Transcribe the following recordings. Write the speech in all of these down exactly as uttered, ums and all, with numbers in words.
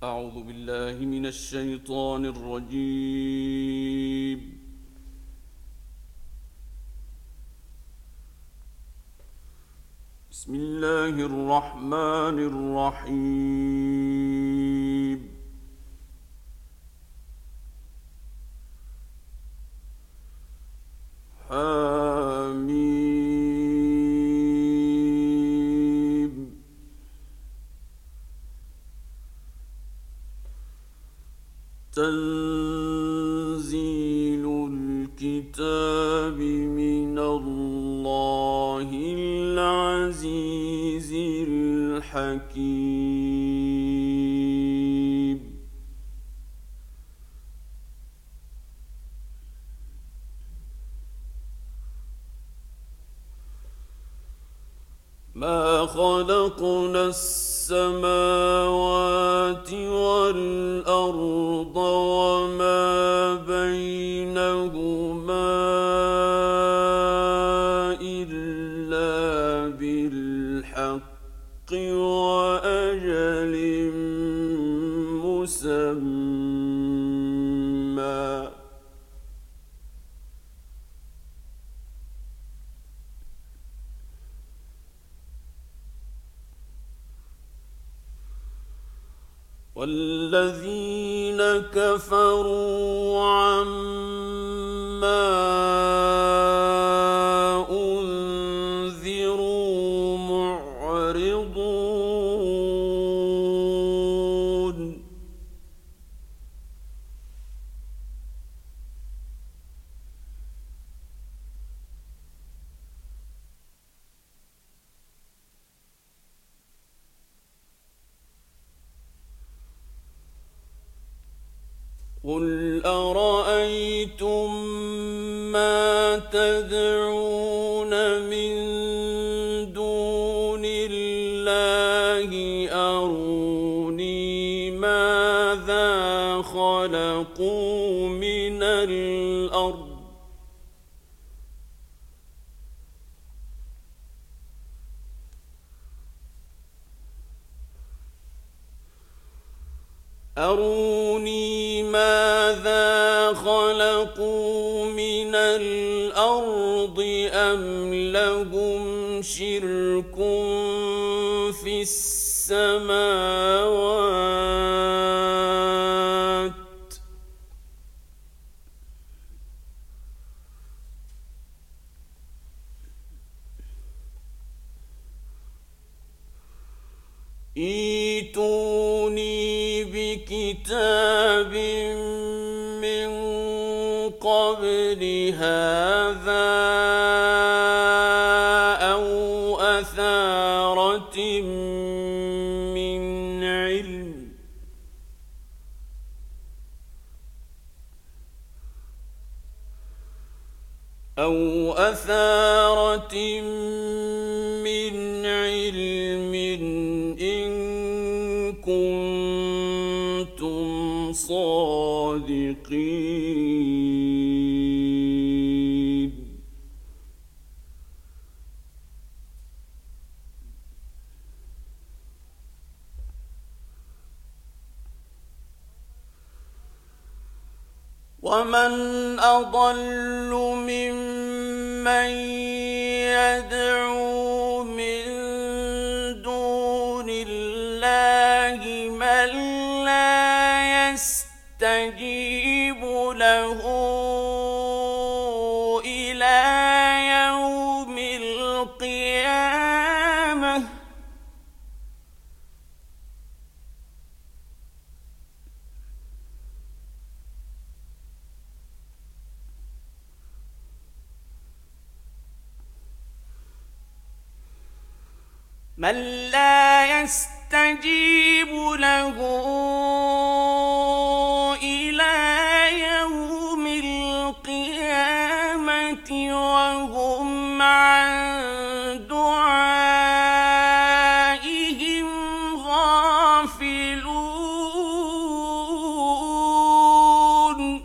أعوذ بالله من الشيطان الرجيم. بسم الله الرحمن الرحيم. حميم. تنزيل الكتاب من الله العزيز الحكيم. ما خلقنا السماوات والأرض وما بينهما إلا بالحق وأجل مسمى. والذين كفروا عما أنذروا معرضون. قل أرأيتم ما تدعون من دون الله أروني ماذا خلقوا من الأرض أروني ماذا خلقوا من الأرض أم لهم شرك في السماوات ائتوني بكتاب من قبل هذا أو أثارة من علم أو أثارة من علم إن كنتم صادقين. ومن أضل ممن يدعو من دون الله من لا يستجيب له إلى يوم القيامة من لا يستجيب له إلى يوم القيامة وهم عن دعائهم غافلون.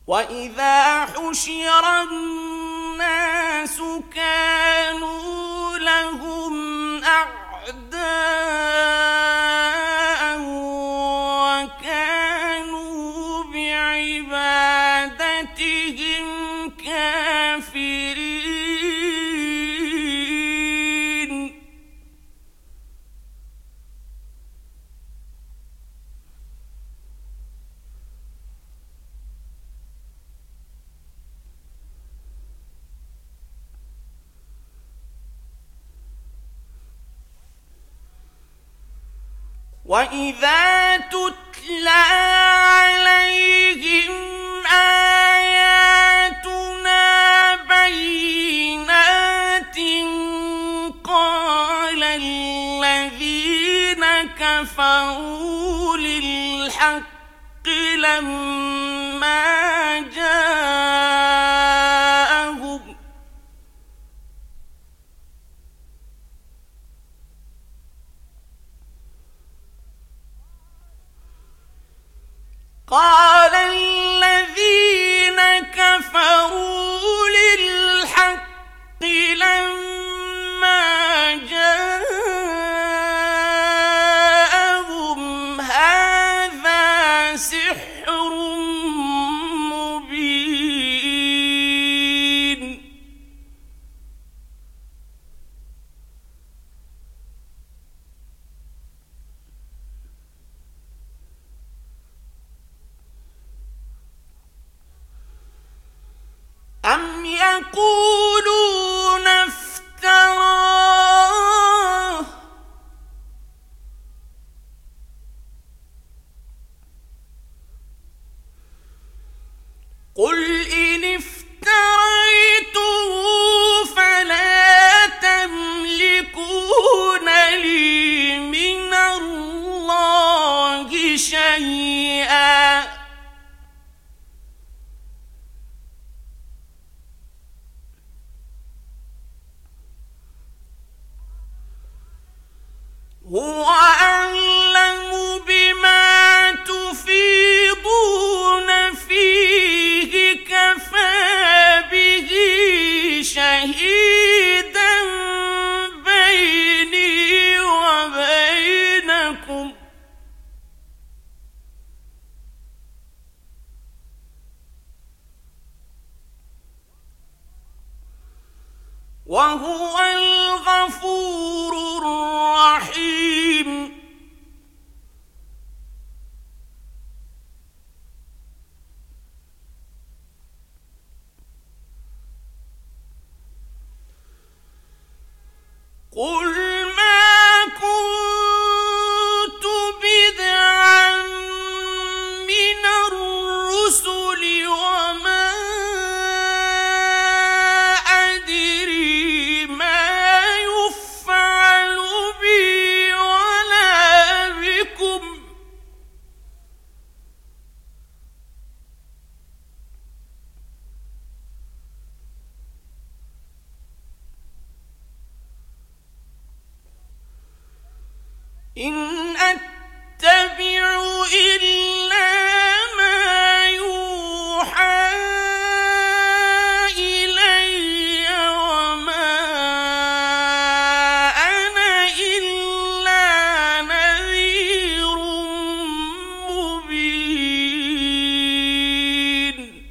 وإذا حشر الناس كانوا لهم أعداء وكانوا بعبادتهم كافرين وإذا تتلى عليهم آياتنا بينات قال الذين كفروا للحق لما جاءهم قال الذين كفروا للحق لما جاءهم هذا سحر مبين أم يقولون افتراه قل إن افتريته فلا تملكون لي من الله شيئا هو أعلم بما تفيضون فيه كفى به شهيدا بيني وبينكم وهو الغفور الرحيم قل ما كنت بدعا من الرسل وما أدري ما يفعل بي ولا بكم إن أتبع إلا ما يوحى إلي وما أنا إلا نذير مبين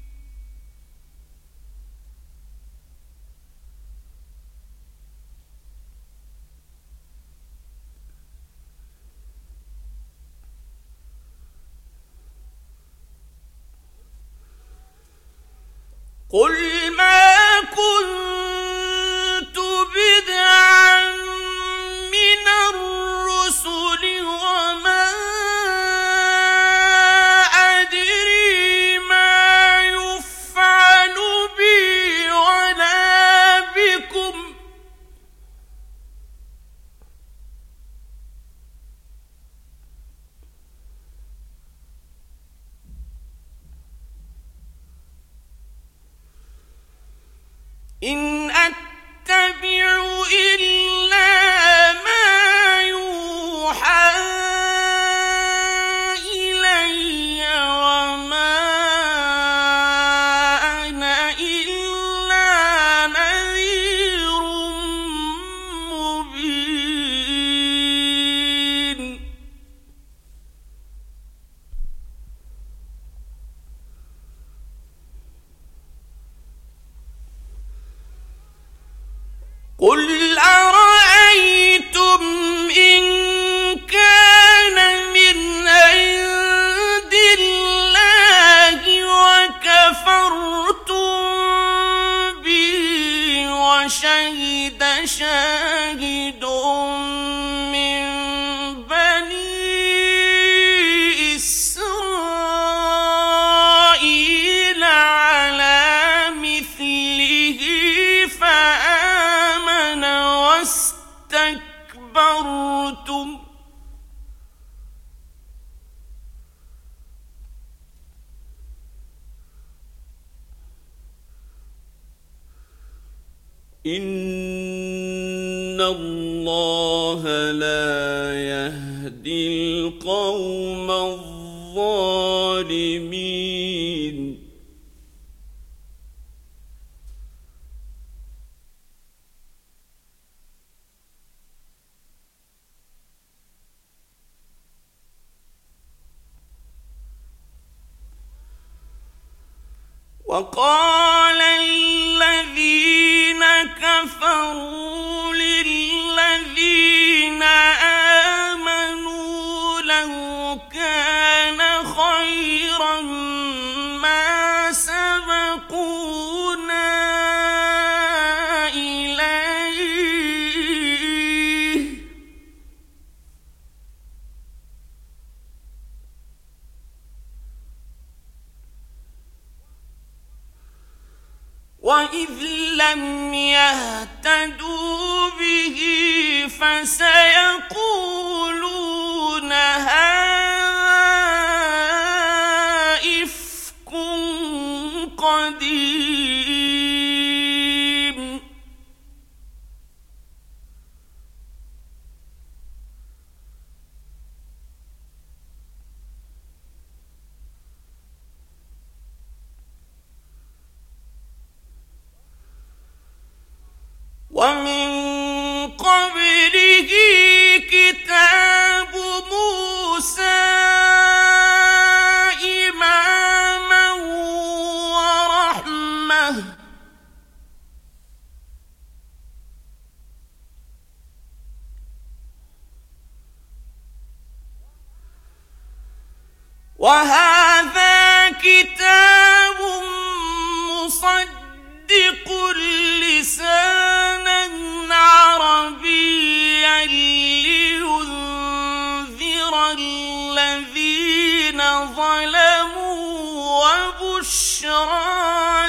قل ما كنت بدعا من الرسل وما أدري ما يفعل بي ولا بكم إن أتبع إلا ما يوحى إلي وما إن الله لا يهدي القوم الظالمين وقال الذين كفروا للذين آمنوا لو كان خيرا ما سبقونا إليه وإذ لم يهتدوا به فسيقولون هذا إفك قديم ومن قبله كتاب موسى إماما ورحمة وهذا كتاب مصدق لسانا عربيا لينذر الذين ظلموا وبشرى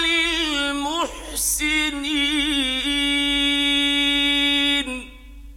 للمحسنين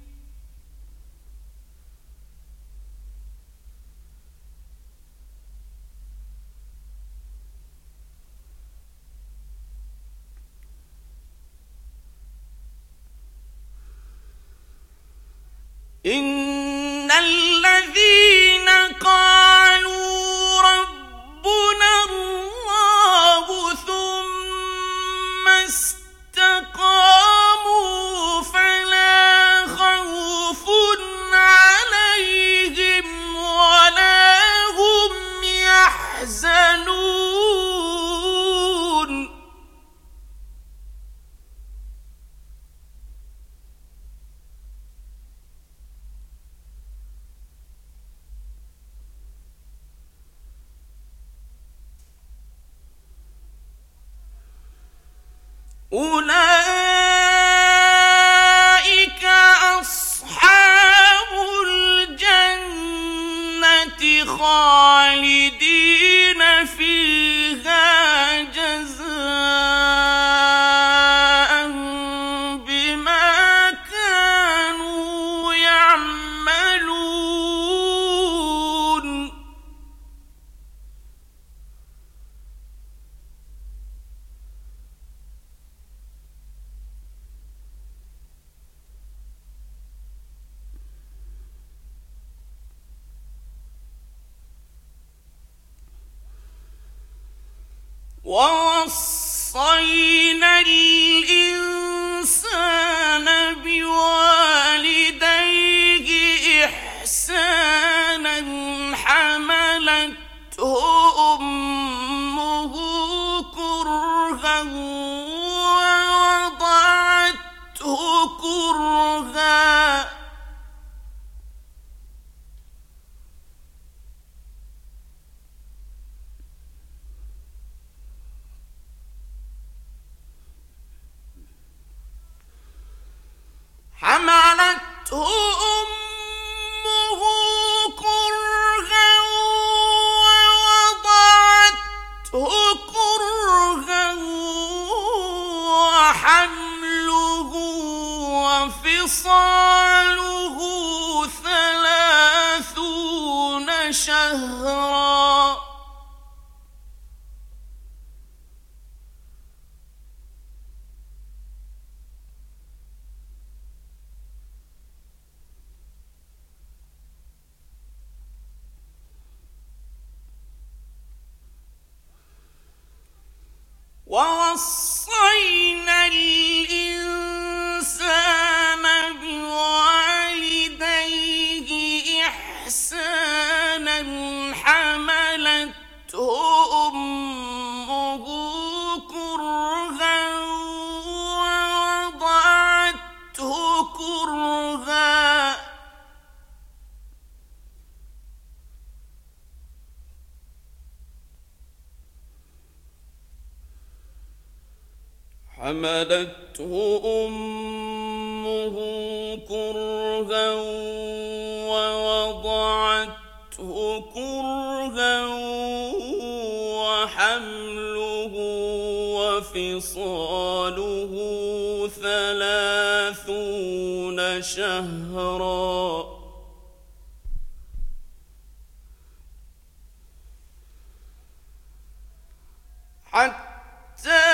إن الذين قالوا ربنا الله ثم استقاموا فلا خوف عليهم ولا هم يحزنون أولئك أصحاب الجنة خالدين فيها جزاء بما كانوا يعملون ووصينا الإنسان بوالديه إحسانا حملته أمه كرها ووضعته كرها حملته أمه كرها ووضعته كرها وحمله وفصاله ثلاثون شهرا ووصينا الإنسان بوالديه إحسانا حملته أمه كرها ووضعته كرها حملته أمه كرها ووضعته كرها وحمله وفصاله ثلاثون شهرا حتى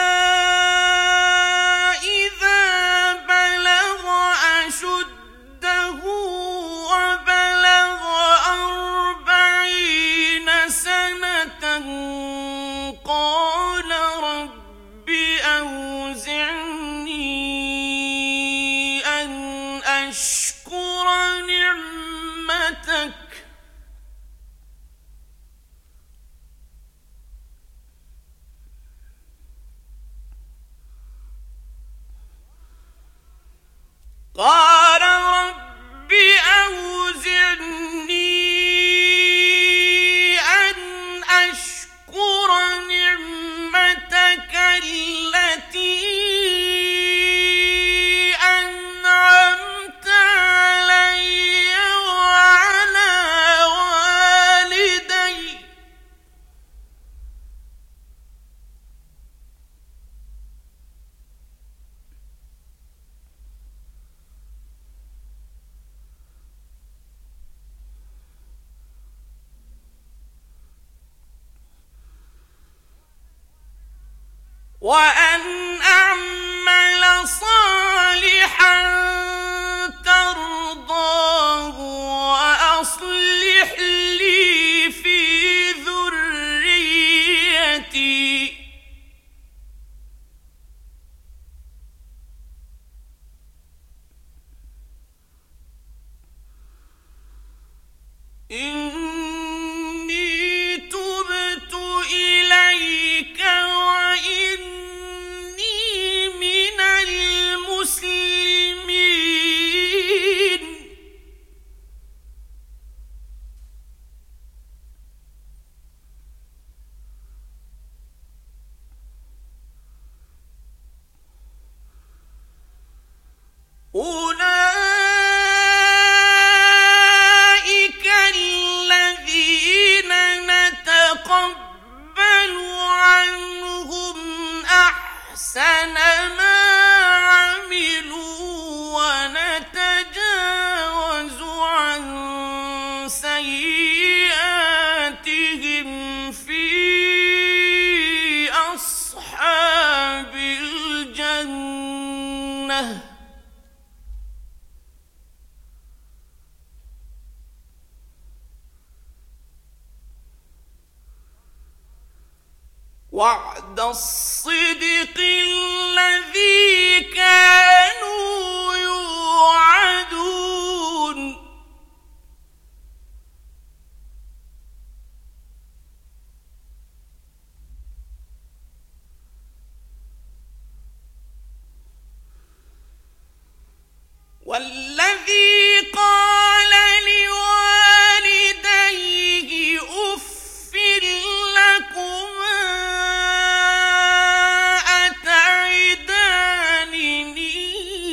قال رب أوزعني أن أشكر نعمتك التي أنعمت علي وعلى والدي وأن أعمل صالحا ترضاه وأصلح لي في ذريتي إني تبت إليك وإني من المسلمين أولئك الذين نتقبل عنهم أحسن ما عملوا ونتجاوز عن سيئاتهم في أصحاب الجنة وعد الصدق الذي كانوا يوعدون والذي قال لوالديه أف لكما أتعدانني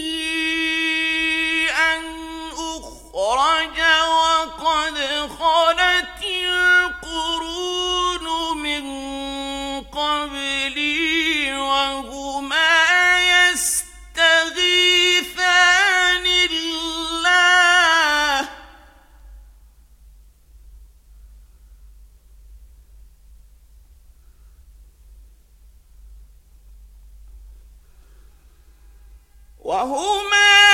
أن أخرج وقد خلت القرون من قبلي وهما يستغيثان الله وهما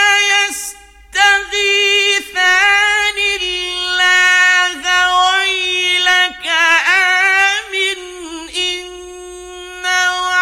يستغيثان الله ويلك آمن إن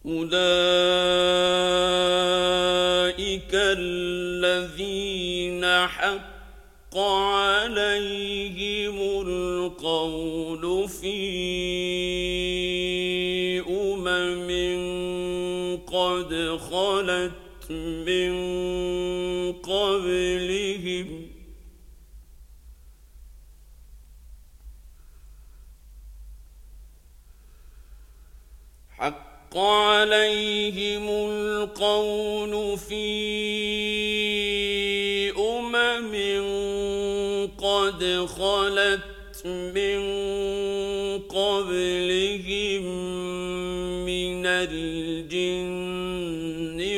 أولئك الذين حق عليهم القول في أمم قد خلت من قبلهم حق عليهم القول في أمم قد خلت من قبلهم من الجن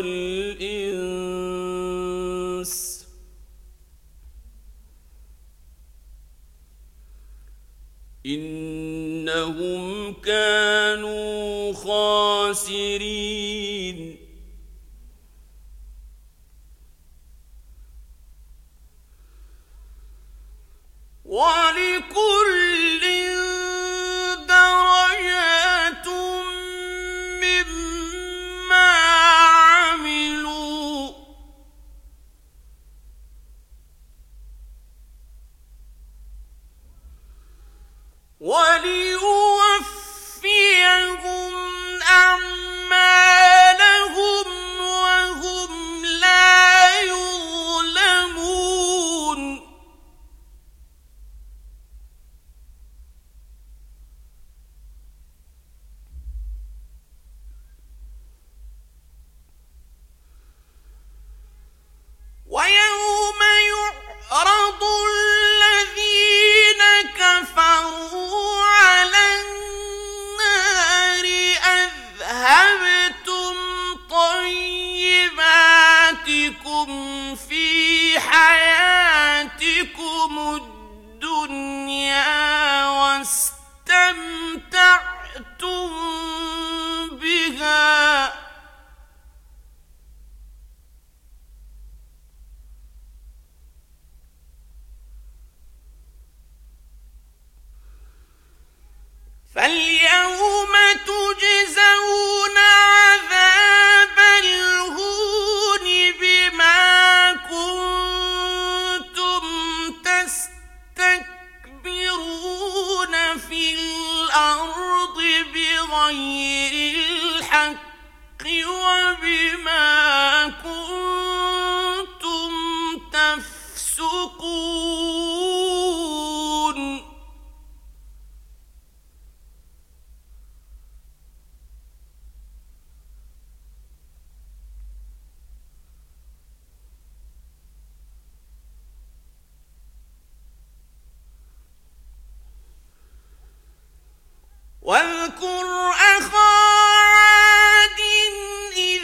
والإنس إنهم كانوا خاسرين ولكل درجات مما عملوا وليوفيهم أعمالهم وهم لا يظلمون ويوم يعرض الذين كفروا على النار أذهبتم طيباتكم في حياتكم الدنيا واستمتعتم بها فاليوم تجزون عذاب الهون بما كنتم تستكبرون في الأرض بغير الحق وبما كنتم تفسقون واذكر أخا عاد إذ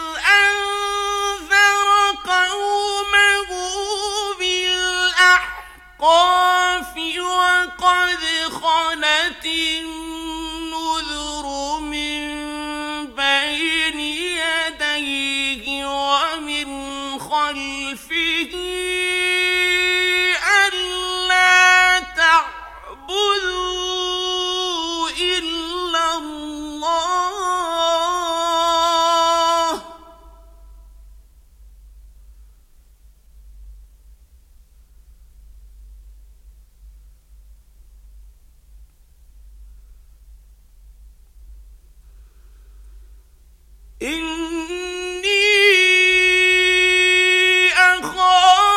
أنذر قومه بالأحقاف وقد خلت النذر من بين يديه ومن خلفه ألا تعبدوا إلا الله إني أخاف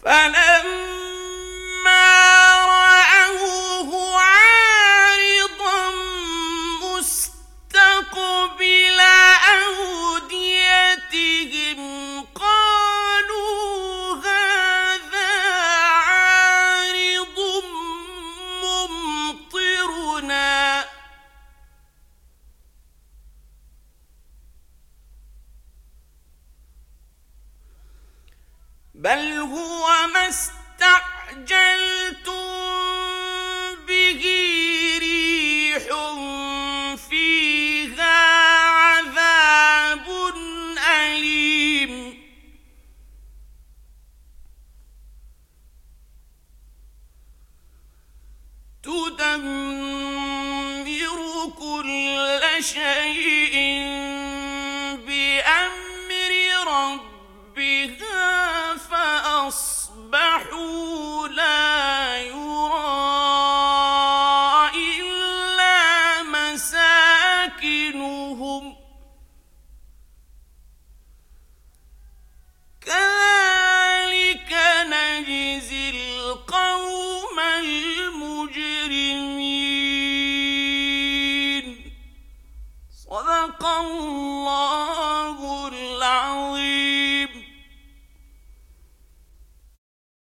فلما رأوه عارضا مستقبل أوديتهم قالوا هذا عارض ممطرنا بل هو ما استعجلتم به ريح فيها عذاب أليم تدمر كل شيء بأمر ربها فأصبحوا لا يرى إلا مساكنهم كذلك نجزي القوم المجرمين صدق الله